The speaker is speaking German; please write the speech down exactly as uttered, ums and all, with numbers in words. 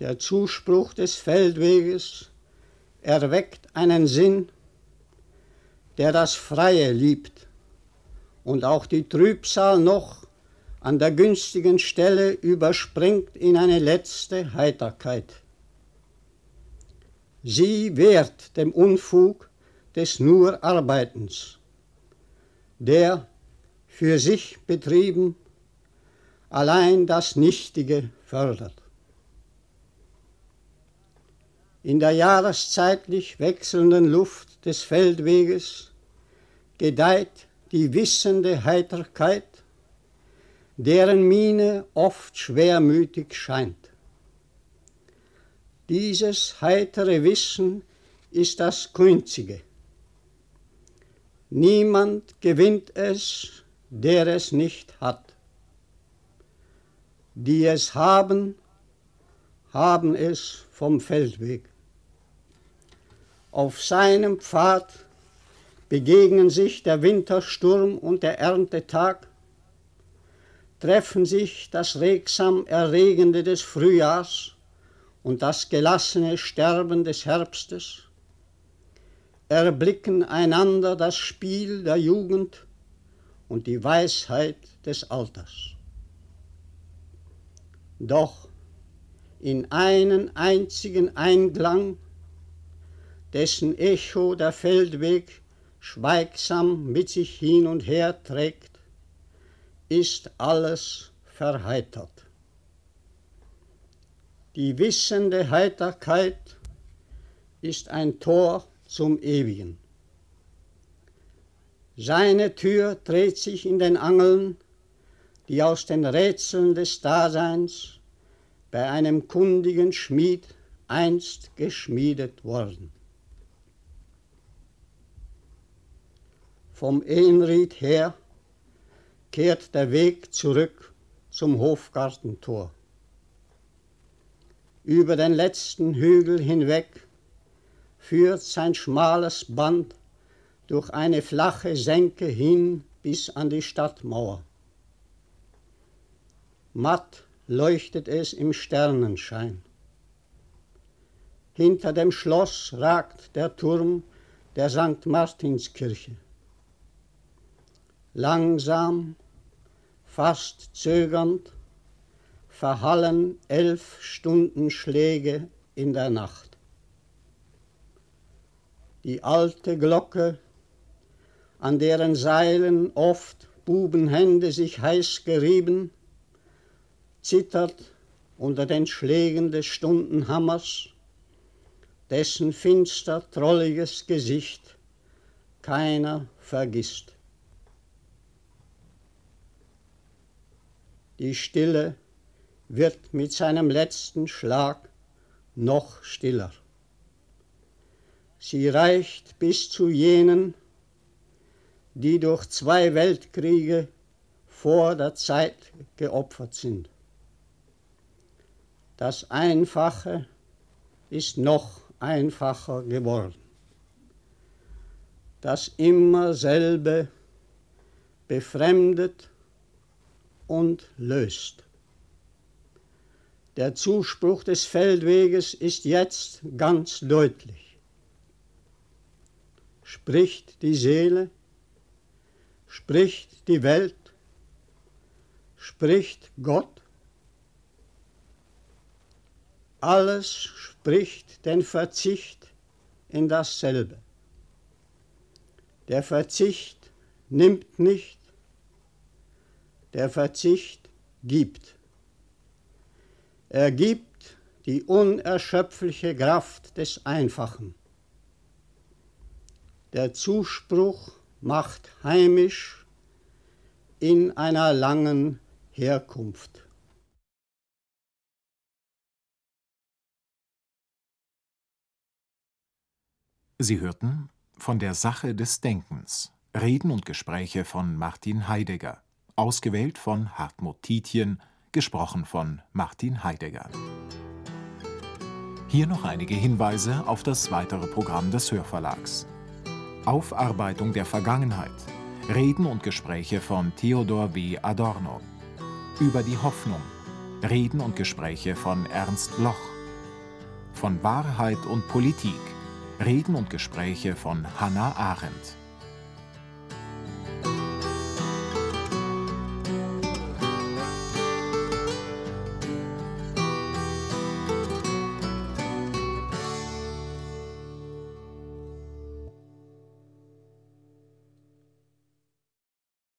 Der Zuspruch des Feldweges erweckt einen Sinn, der das Freie liebt und auch die Trübsal noch an der günstigen Stelle überspringt in eine letzte Heiterkeit. Sie wehrt dem Unfug des nur Arbeitens, der, für sich betrieben, allein das Nichtige fördert. In der jahreszeitlich wechselnden Luft des Feldweges gedeiht die wissende Heiterkeit, deren Miene oft schwermütig scheint. Dieses heitere Wissen ist das Kunzige. Niemand gewinnt es, der es nicht hat. Die es haben, haben es vom Feldweg. Auf seinem Pfad begegnen sich der Wintersturm und der Erntetag, treffen sich das regsam Erregende des Frühjahrs und das gelassene Sterben des Herbstes, erblicken einander das Spiel der Jugend und die Weisheit des Alters. Doch in einen einzigen Einklang, dessen Echo der Feldweg schweigsam mit sich hin und her trägt, ist alles verheitert. Die wissende Heiterkeit ist ein Tor zum Ewigen. Seine Tür dreht sich in den Angeln, die aus den Rätseln des Daseins bei einem kundigen Schmied einst geschmiedet worden. Vom Ehenried her kehrt der Weg zurück zum Hofgartentor. Über den letzten Hügel hinweg führt sein schmales Band durch eine flache Senke hin bis an die Stadtmauer. Matt leuchtet es im Sternenschein. Hinter dem Schloss ragt der Turm der Sankt Martinskirche. Langsam, fast zögernd, verhallen elf Stundenschläge in der Nacht. Die alte Glocke, an deren Seilen oft Bubenhände sich heiß gerieben, zittert unter den Schlägen des Stundenhammers, dessen finster trolliges Gesicht keiner vergisst. Die Stille wird mit seinem letzten Schlag noch stiller. Sie reicht bis zu jenen, die durch zwei Weltkriege vor der Zeit geopfert sind. Das Einfache ist noch einfacher geworden. Das immer selbe befremdet und löst. Der Zuspruch des Feldweges ist jetzt ganz deutlich. Spricht die Seele, spricht die Welt, spricht Gott. Alles spricht den Verzicht in dasselbe. Der Verzicht nimmt nicht, der Verzicht gibt. Er gibt die unerschöpfliche Kraft des Einfachen. Der Zuspruch macht heimisch in einer langen Herkunft. Sie hörten von der Sache des Denkens, Reden und Gespräche von Martin Heidegger, ausgewählt von Hartmut Tietjen, gesprochen von Martin Heidegger. Hier noch einige Hinweise auf das weitere Programm des Hörverlags. Aufarbeitung der Vergangenheit, Reden und Gespräche von Theodor W. Adorno. Über die Hoffnung, Reden und Gespräche von Ernst Bloch. von Wahrheit und Politik. Reden und Gespräche von Hannah Arendt.